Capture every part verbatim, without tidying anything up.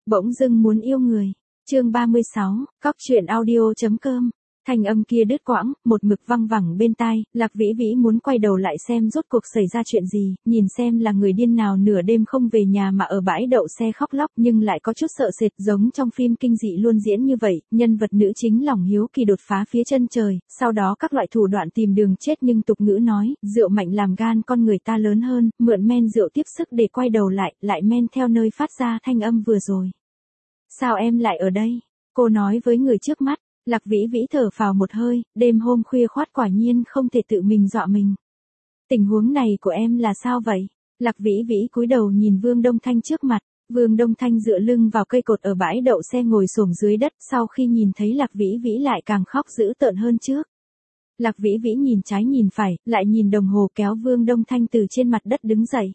Bỗng dưng muốn yêu người. Chương ba mươi sáu, cóc truyện audio.com. Thanh âm kia đứt quãng, một mực văng vẳng bên tai, Lạc Vĩ Vĩ muốn quay đầu lại xem rốt cuộc xảy ra chuyện gì, nhìn xem là người điên nào nửa đêm không về nhà mà ở bãi đậu xe khóc lóc nhưng lại có chút sợ sệt giống trong phim kinh dị luôn diễn như vậy, nhân vật nữ chính lòng hiếu kỳ đột phá phía chân trời, sau đó các loại thủ đoạn tìm đường chết nhưng tục ngữ nói, rượu mạnh làm gan con người ta lớn hơn, mượn men rượu tiếp sức để quay đầu lại, lại men theo nơi phát ra thanh âm vừa rồi. Sao em lại ở đây? Cô nói với người trước mắt. Lạc Vĩ Vĩ thở phào một hơi, đêm hôm khuya khoắt quả nhiên không thể tự mình dọa mình. Tình huống này của em là sao vậy? Lạc Vĩ Vĩ cúi đầu nhìn Vương Đông Thanh trước mặt, Vương Đông Thanh dựa lưng vào cây cột ở bãi đậu xe ngồi xổm dưới đất, sau khi nhìn thấy Lạc Vĩ Vĩ lại càng khóc dữ tợn hơn trước. Lạc Vĩ Vĩ nhìn trái nhìn phải, lại nhìn đồng hồ kéo Vương Đông Thanh từ trên mặt đất đứng dậy.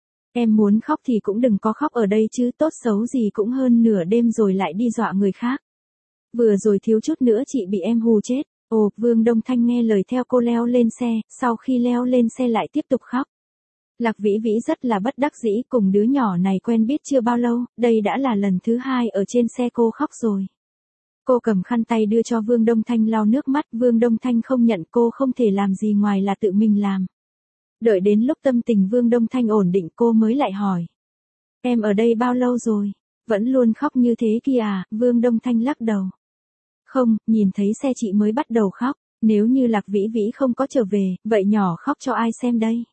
Em muốn khóc thì cũng đừng có khóc ở đây chứ, tốt xấu gì cũng hơn nửa đêm rồi lại đi dọa người khác. Vừa rồi thiếu chút nữa chị bị em hù chết. Ồ, Vương Đông Thanh nghe lời theo cô leo lên xe, sau khi leo lên xe lại tiếp tục khóc. Lạc Vĩ Vĩ rất là bất đắc dĩ, cùng đứa nhỏ này quen biết chưa bao lâu, đây đã là lần thứ hai ở trên xe cô khóc rồi. Cô cầm khăn tay đưa cho Vương Đông Thanh lau nước mắt, Vương Đông Thanh không nhận, cô không thể làm gì ngoài là tự mình làm. Đợi đến lúc tâm tình Vương Đông Thanh ổn định cô mới lại hỏi. Em ở đây bao lâu rồi? Vẫn luôn khóc như thế kia à? Vương Đông Thanh lắc đầu. Không, nhìn thấy xe chị mới bắt đầu khóc, nếu như Lạc Vĩ Vĩ không có trở về, vậy nhỏ khóc cho ai xem đây?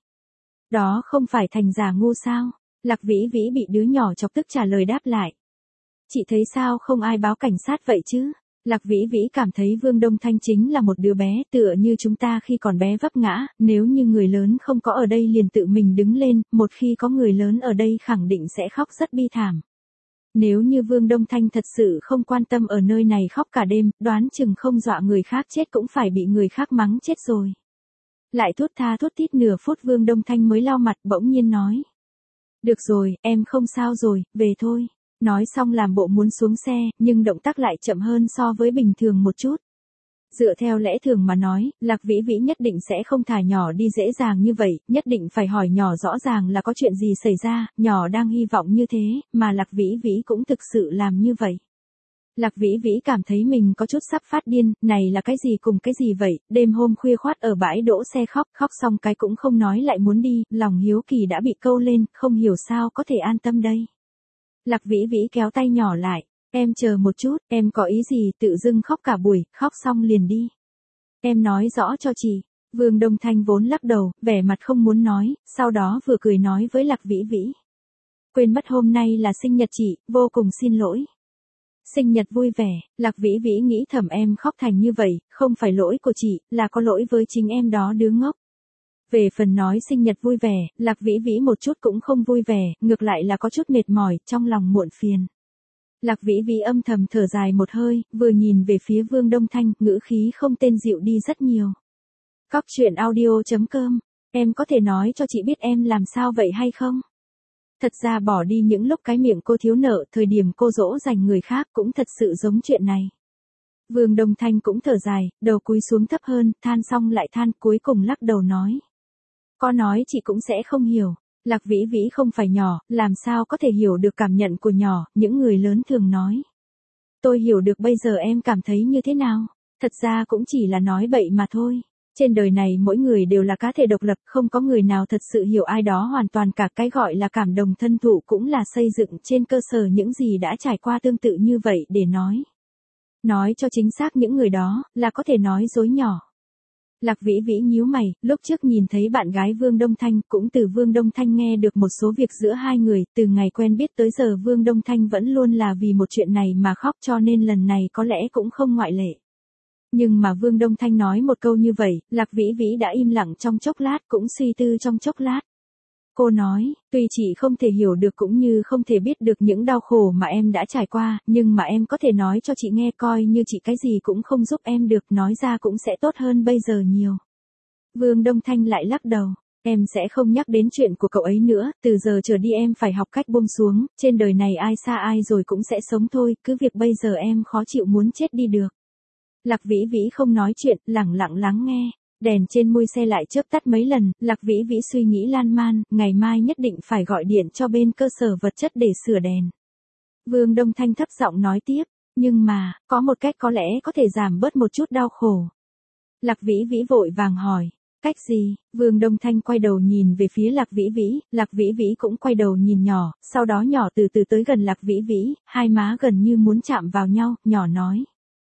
Đó không phải thành giả ngu sao? Lạc Vĩ Vĩ bị đứa nhỏ chọc tức trả lời đáp lại. Chị thấy sao không ai báo cảnh sát vậy chứ? Lạc Vĩ Vĩ cảm thấy Vương Đông Thanh chính là một đứa bé tựa như chúng ta khi còn bé vấp ngã, nếu như người lớn không có ở đây liền tự mình đứng lên, một khi có người lớn ở đây khẳng định sẽ khóc rất bi thảm. Nếu như Vương Đông Thanh thật sự không quan tâm ở nơi này khóc cả đêm, đoán chừng không dọa người khác chết cũng phải bị người khác mắng chết rồi. Lại thốt tha thốt thít nửa phút Vương Đông Thanh mới lau mặt bỗng nhiên nói. Được rồi, em không sao rồi, về thôi. Nói xong làm bộ muốn xuống xe, nhưng động tác lại chậm hơn so với bình thường một chút. Dựa theo lẽ thường mà nói, Lạc Vĩ Vĩ nhất định sẽ không thả nhỏ đi dễ dàng như vậy, nhất định phải hỏi nhỏ rõ ràng là có chuyện gì xảy ra, nhỏ đang hy vọng như thế, mà Lạc Vĩ Vĩ cũng thực sự làm như vậy. Lạc Vĩ Vĩ cảm thấy mình có chút sắp phát điên, này là cái gì cùng cái gì vậy, đêm hôm khuya khoắt ở bãi đỗ xe khóc, khóc xong cái cũng không nói lại muốn đi, lòng hiếu kỳ đã bị câu lên, không hiểu sao có thể an tâm đây. Lạc Vĩ Vĩ kéo tay nhỏ lại. Em chờ một chút, em có ý gì, tự dưng khóc cả buổi, khóc xong liền đi. Em nói rõ cho chị. Vương Đông Thanh vốn lắc đầu, vẻ mặt không muốn nói, sau đó vừa cười nói với Lạc Vĩ Vĩ. Quên mất hôm nay là sinh nhật chị, vô cùng xin lỗi. Sinh nhật vui vẻ, Lạc Vĩ Vĩ nghĩ thầm em khóc thành như vậy, không phải lỗi của chị, là có lỗi với chính em đó đứa ngốc. Về phần nói sinh nhật vui vẻ, Lạc Vĩ Vĩ một chút cũng không vui vẻ, ngược lại là có chút mệt mỏi, trong lòng muộn phiền. Lạc Vĩ Vĩ âm thầm thở dài một hơi, vừa nhìn về phía Vương Đông Thanh, ngữ khí không tên dịu đi rất nhiều. Cóc truyện audio.com, em có thể nói cho chị biết em làm sao vậy hay không? Thật ra bỏ đi những lúc cái miệng cô thiếu nợ, thời điểm cô dỗ dành người khác cũng thật sự giống chuyện này. Vương Đông Thanh cũng thở dài, đầu cúi xuống thấp hơn, than xong lại than, cuối cùng lắc đầu nói. Có nói chị cũng sẽ không hiểu. Lạc Vĩ Vĩ không phải nhỏ, làm sao có thể hiểu được cảm nhận của nhỏ, những người lớn thường nói. Tôi hiểu được bây giờ em cảm thấy như thế nào, thật ra cũng chỉ là nói bậy mà thôi. Trên đời này mỗi người đều là cá thể độc lập, không có người nào thật sự hiểu ai đó hoàn toàn cả, cái gọi là cảm đồng thân thụ cũng là xây dựng trên cơ sở những gì đã trải qua tương tự như vậy để nói. Nói cho chính xác những người đó, là có thể nói dối nhỏ. Lạc Vĩ Vĩ nhíu mày, lúc trước nhìn thấy bạn gái Vương Đông Thanh, cũng từ Vương Đông Thanh nghe được một số việc giữa hai người, từ ngày quen biết tới giờ Vương Đông Thanh vẫn luôn là vì một chuyện này mà khóc cho nên lần này có lẽ cũng không ngoại lệ. Nhưng mà Vương Đông Thanh nói một câu như vậy, Lạc Vĩ Vĩ đã im lặng trong chốc lát cũng suy tư trong chốc lát. Cô nói, tuy chị không thể hiểu được cũng như không thể biết được những đau khổ mà em đã trải qua, nhưng mà em có thể nói cho chị nghe coi như chị cái gì cũng không giúp em được, nói ra cũng sẽ tốt hơn bây giờ nhiều. Vương Đông Thanh lại lắc đầu, em sẽ không nhắc đến chuyện của cậu ấy nữa, từ giờ trở đi em phải học cách buông xuống, trên đời này ai xa ai rồi cũng sẽ sống thôi, cứ việc bây giờ em khó chịu muốn chết đi được. Lạc Vĩ Vĩ không nói chuyện, lẳng lặng lắng nghe. Đèn trên mui xe lại chớp tắt mấy lần, Lạc Vĩ Vĩ suy nghĩ lan man, ngày mai nhất định phải gọi điện cho bên cơ sở vật chất để sửa đèn. Vương Đông Thanh thấp giọng nói tiếp, nhưng mà, có một cách có lẽ có thể giảm bớt một chút đau khổ. Lạc Vĩ Vĩ vội vàng hỏi, cách gì? Vương Đông Thanh quay đầu nhìn về phía Lạc Vĩ Vĩ, Lạc Vĩ Vĩ cũng quay đầu nhìn nhỏ, sau đó nhỏ từ từ tới gần Lạc Vĩ Vĩ, hai má gần như muốn chạm vào nhau, nhỏ nói.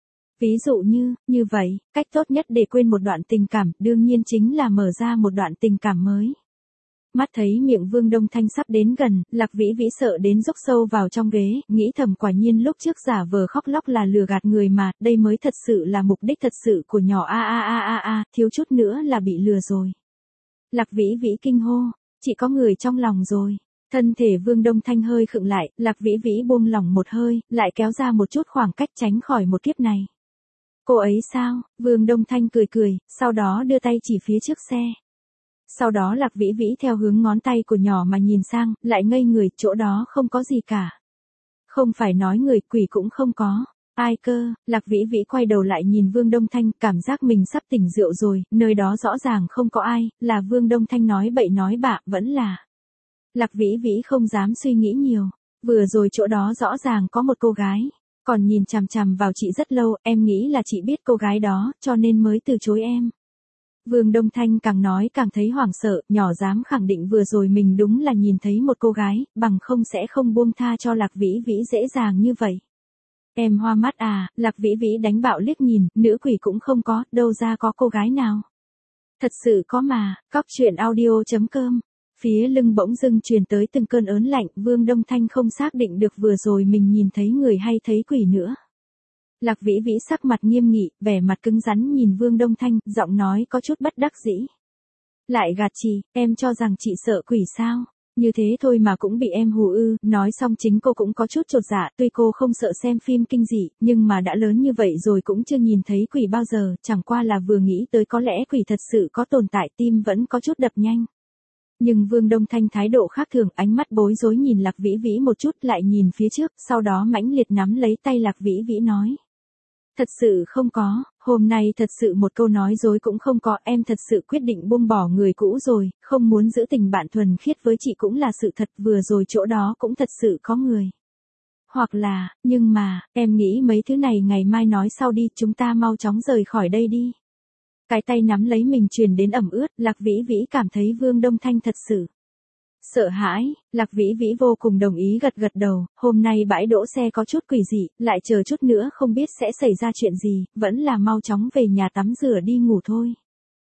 Ví dụ như, như vậy, cách tốt nhất để quên một đoạn tình cảm, đương nhiên chính là mở ra một đoạn tình cảm mới. Mắt thấy miệng Vương Đông Thanh sắp đến gần, Lạc Vĩ Vĩ sợ đến rúc sâu vào trong ghế, nghĩ thầm quả nhiên lúc trước giả vờ khóc lóc là lừa gạt người mà, đây mới thật sự là mục đích thật sự của nhỏ a a a a a, thiếu chút nữa là bị lừa rồi. Lạc Vĩ Vĩ kinh hô, chị có người trong lòng rồi. Thân thể Vương Đông Thanh hơi khựng lại, Lạc Vĩ Vĩ buông lỏng một hơi, lại kéo ra một chút khoảng cách tránh khỏi một kiếp này. Cô ấy sao? Vương Đông Thanh cười cười, sau đó đưa tay chỉ phía trước xe. Sau đó Lạc Vĩ Vĩ theo hướng ngón tay của nhỏ mà nhìn sang, lại ngây người, chỗ đó không có gì cả. Không phải nói người, quỷ cũng không có. Ai cơ? Lạc Vĩ Vĩ quay đầu lại nhìn Vương Đông Thanh, cảm giác mình sắp tỉnh rượu rồi, nơi đó rõ ràng không có ai, là Vương Đông Thanh nói bậy nói bạ, vẫn là. Lạc Vĩ Vĩ không dám suy nghĩ nhiều, vừa rồi chỗ đó rõ ràng có một cô gái, còn nhìn chằm chằm vào chị rất lâu, em nghĩ là chị biết cô gái đó, cho nên mới từ chối em. Vương Đông Thanh càng nói càng thấy hoảng sợ, nhỏ dám khẳng định vừa rồi mình đúng là nhìn thấy một cô gái, bằng không sẽ không buông tha cho Lạc Vĩ Vĩ dễ dàng như vậy. Em hoa mắt à? Lạc Vĩ Vĩ đánh bạo liếc nhìn, nữ quỷ cũng không có, đâu ra có cô gái nào. Thật sự có mà, cóc truyện audio chấm com. Phía lưng bỗng dưng truyền tới từng cơn ớn lạnh, Vương Đông Thanh không xác định được vừa rồi mình nhìn thấy người hay thấy quỷ nữa. Lạc Vĩ Vĩ sắc mặt nghiêm nghị, vẻ mặt cứng rắn nhìn Vương Đông Thanh, giọng nói có chút bất đắc dĩ. Lại gạt chị, em cho rằng chị sợ quỷ sao? Như thế thôi mà cũng bị em hù ư, nói xong chính cô cũng có chút chột dạ, tuy cô không sợ xem phim kinh dị, nhưng mà đã lớn như vậy rồi cũng chưa nhìn thấy quỷ bao giờ, chẳng qua là vừa nghĩ tới có lẽ quỷ thật sự có tồn tại, tim vẫn có chút đập nhanh. Nhưng Vương Đông Thanh thái độ khác thường, ánh mắt bối rối nhìn Lạc Vĩ Vĩ một chút, lại nhìn phía trước, sau đó mãnh liệt nắm lấy tay Lạc Vĩ Vĩ nói. Thật sự không có, hôm nay thật sự một câu nói dối cũng không có, em thật sự quyết định buông bỏ người cũ rồi, không muốn giữ tình bạn thuần khiết với chị cũng là sự thật, vừa rồi chỗ đó cũng thật sự có người. Hoặc là, nhưng mà, em nghĩ mấy thứ này ngày mai nói sau đi, chúng ta mau chóng rời khỏi đây đi. Cái tay nắm lấy mình truyền đến ẩm ướt, Lạc Vĩ Vĩ cảm thấy Vương Đông Thanh thật sự sợ hãi. Lạc Vĩ Vĩ vô cùng đồng ý gật gật đầu, hôm nay bãi đỗ xe có chút quỷ dị, lại chờ chút nữa không biết sẽ xảy ra chuyện gì, vẫn là mau chóng về nhà tắm rửa đi ngủ thôi.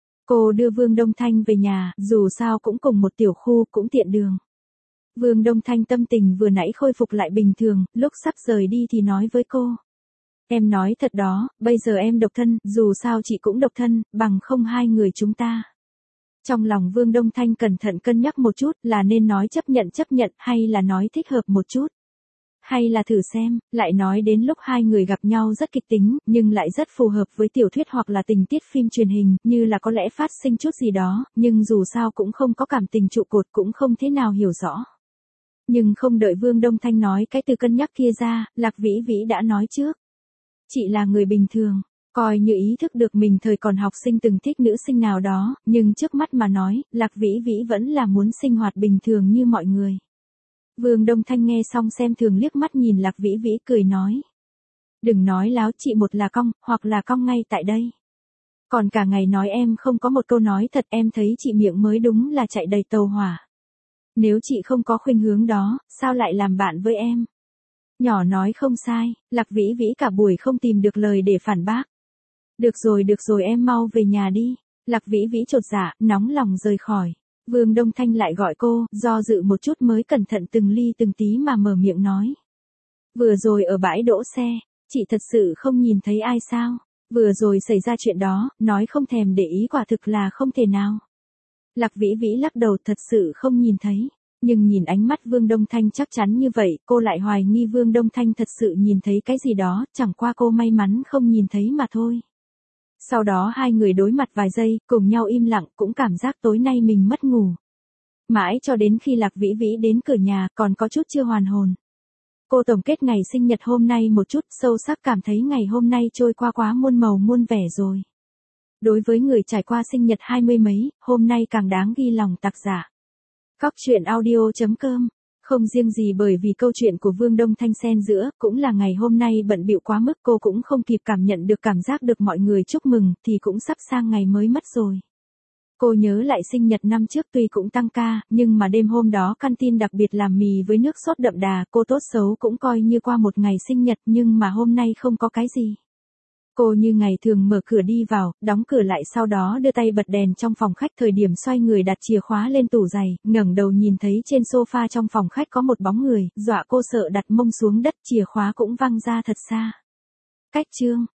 Cô đưa Vương Đông Thanh về nhà, dù sao cũng cùng một tiểu khu, cũng tiện đường. Vương Đông Thanh tâm tình vừa nãy khôi phục lại bình thường, lúc sắp rời đi thì nói với cô. Em nói thật đó, bây giờ em độc thân, dù sao chị cũng độc thân, bằng không hai người chúng ta. Trong lòng Vương Đông Thanh cẩn thận cân nhắc một chút, là nên nói chấp nhận chấp nhận, hay là nói thích hợp một chút. Hay là thử xem, lại nói đến lúc hai người gặp nhau rất kịch tính, nhưng lại rất phù hợp với tiểu thuyết hoặc là tình tiết phim truyền hình, như là có lẽ phát sinh chút gì đó, nhưng dù sao cũng không có cảm tình trụ cột, cũng không thế nào hiểu rõ. Nhưng không đợi Vương Đông Thanh nói cái từ cân nhắc kia ra, Lạc Vĩ Vĩ đã nói trước. Chị là người bình thường, coi như ý thức được mình thời còn học sinh từng thích nữ sinh nào đó, nhưng trước mắt mà nói, Lạc Vĩ Vĩ vẫn là muốn sinh hoạt bình thường như mọi người. Vương Đông Thanh nghe xong xem thường liếc mắt nhìn Lạc Vĩ Vĩ cười nói. Đừng nói láo, chị một là cong, hoặc là cong ngay tại đây. Còn cả ngày nói em không có một câu nói thật, em thấy chị miệng mới đúng là chạy đầy tàu hỏa. Nếu chị không có khuynh hướng đó, sao lại làm bạn với em? Nhỏ nói không sai, Lạc Vĩ Vĩ cả buổi không tìm được lời để phản bác. Được rồi được rồi em mau về nhà đi. Lạc Vĩ Vĩ chột dạ, nóng lòng rời khỏi. Vương Đông Thanh lại gọi cô, do dự một chút mới cẩn thận từng ly từng tí mà mở miệng nói. Vừa rồi ở bãi đỗ xe, chị thật sự không nhìn thấy ai sao? Vừa rồi xảy ra chuyện đó, nói không thèm để ý quả thực là không thể nào. Lạc Vĩ Vĩ lắc đầu, thật sự không nhìn thấy. Nhưng nhìn ánh mắt Vương Đông Thanh chắc chắn như vậy, cô lại hoài nghi Vương Đông Thanh thật sự nhìn thấy cái gì đó, chẳng qua cô may mắn không nhìn thấy mà thôi. Sau đó hai người đối mặt vài giây, cùng nhau im lặng, cũng cảm giác tối nay mình mất ngủ. Mãi cho đến khi Lạc Vĩ Vĩ đến cửa nhà, còn có chút chưa hoàn hồn. Cô tổng kết ngày sinh nhật hôm nay một chút, sâu sắc cảm thấy ngày hôm nay trôi qua quá muôn màu muôn vẻ rồi. Đối với người trải qua sinh nhật hai mươi mấy, hôm nay càng đáng ghi lòng tạc giả. Cóc truyện audio chấm com Không riêng gì bởi vì câu chuyện của Vương Đông Thanh xen giữa, cũng là ngày hôm nay bận bịu quá mức cô cũng không kịp cảm nhận được cảm giác được mọi người chúc mừng thì cũng sắp sang ngày mới mất rồi. Cô nhớ lại sinh nhật năm trước tuy cũng tăng ca, nhưng mà đêm hôm đó căn tin đặc biệt làm mì với nước sốt đậm đà, cô tốt xấu cũng coi như qua một ngày sinh nhật nhưng mà hôm nay không có cái gì. Cô như ngày thường mở cửa đi vào, đóng cửa lại sau đó đưa tay bật đèn trong phòng khách thời điểm xoay người đặt chìa khóa lên tủ giày, ngẩng đầu nhìn thấy trên sofa trong phòng khách có một bóng người, dọa cô sợ đặt mông xuống đất chìa khóa cũng văng ra thật xa. Cách chương